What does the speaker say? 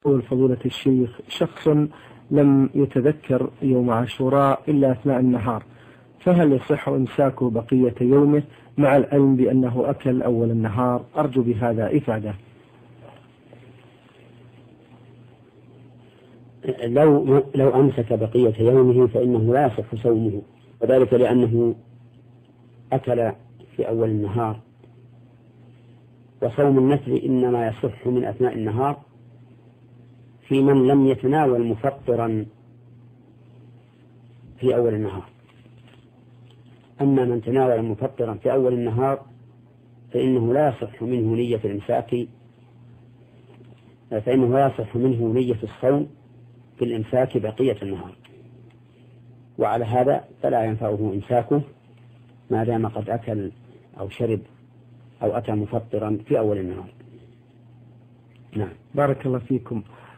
يقول فضيلة الشيخ: شخص لم يتذكر يوم عاشوراء إلا أثناء النهار، فهل يصح إمساكه بقية يومه مع العلم بأنه أكل أول النهار؟ أرجو بهذا إفادة. لو أمسك بقية يومه فإنه لا يصح صومه، وذلك لأنه أكل في أول النهار، وصوم النفل إنما يصح من أثناء النهار في من لم يتناول مفطرا في أول النهار. أما من تناول مفطرا في أول النهار فإنه لا يصح منه نية الإمساك، فإنه لا يصح منه نية الصوم في الإمساك بقية النهار، وعلى هذا فلا ينفعه إمساكه ما دام قد أكل أو شرب أو أتى مفطرا في أول النهار. نعم. بارك الله فيكم.